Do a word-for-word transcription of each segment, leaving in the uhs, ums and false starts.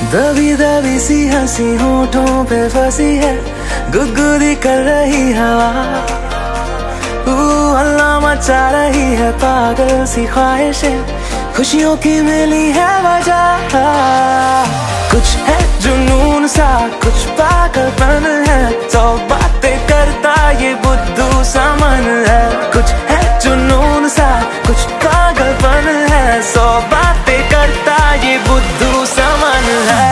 दबी दबी सी हंसी होठों पे फंसी है, गुदगुदी कर रही हवा, हल्ला मचा रही है पागल सी ख्वाहिशें, खुशियों की मिली है वजह। कुछ है जुनून सा, कुछ पागलपन है, सौ बातें करता ये बुद्धू सा मन है। कुछ है जुनून सा, कुछ पागलपन है, सौ बातें करता ये बुद्धू सा मन है।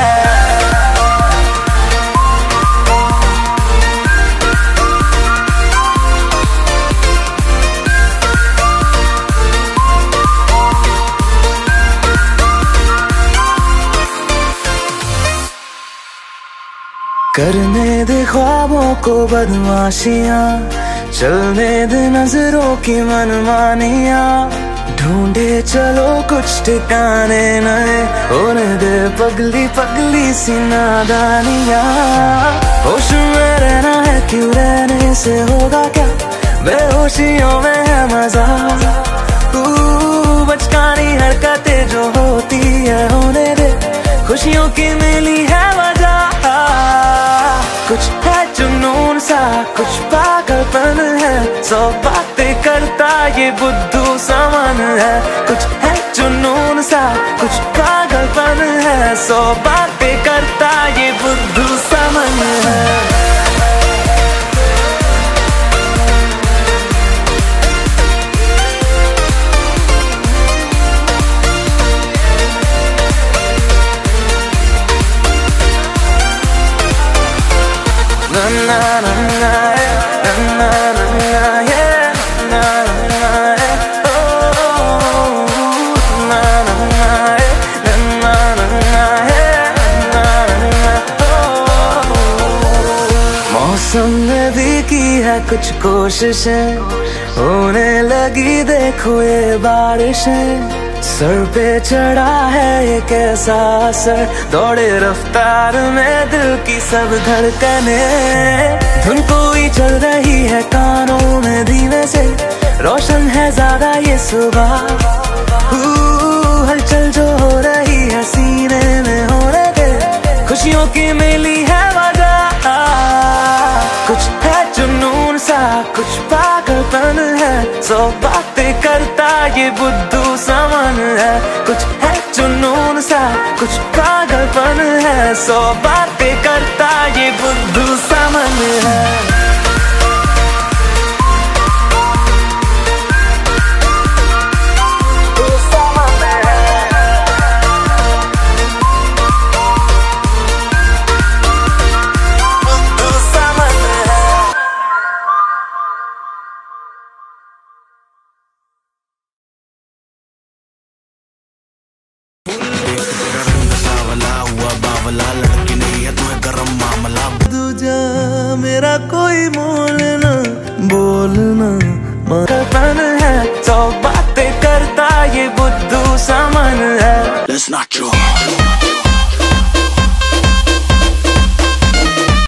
करने दे ख्वाबों को बदमाशियां, चलने दे नजरों की मनमानियां, ढूंढे चलो कुछ ठिकाने नए, होने दे पगली पगली सी नादानियां। होश में रहना है क्यों, रहने से होगा क्या, बेहोशियों में है मजा, बचकानी हरकतें जो होती है होने दे, खुशियों की मिली है वजह। कुछ है जुनून सा, कुछ पागलपन है, सौ बातें करता ये बुद्धू सा मन है। कुछ है जुनून सा, कुछ पागलपन है, सौ बातें करता ये बुद्धू सा मन है। Na na na na na na na yeah, na na yeah, oh na na na na na na yeah, na na oh। मौसम ने भी की है कुछ कोशिशें, होने लगी देखो ये बारिशें, सर पे चढ़ा है ये कैसा असर, दौड़े रफ्तार में दिल की सब धड़कने, धुन कोई चल रही है कानों में धीमे से, रोशन है ज्यादा ये सुबह, हलचल जो हो रही है सीने में होने दे, खुशियों की मिली है वजह। कुछ है जुनून सा, कुछ पागलपन है, सौ बातें करता ये बुद्धू सा मन है। कुछ है जुनून सा, कुछ पागलपन है, सौ बातें करता ये बुद्धू सा मन है। लड़की नहीं है तुम्हें गरम मामला, दूजा मेरा कोई मोल ना बोलना, पागलपन है, सौ बातें करता ये बुद्धू सा मन है। Let's not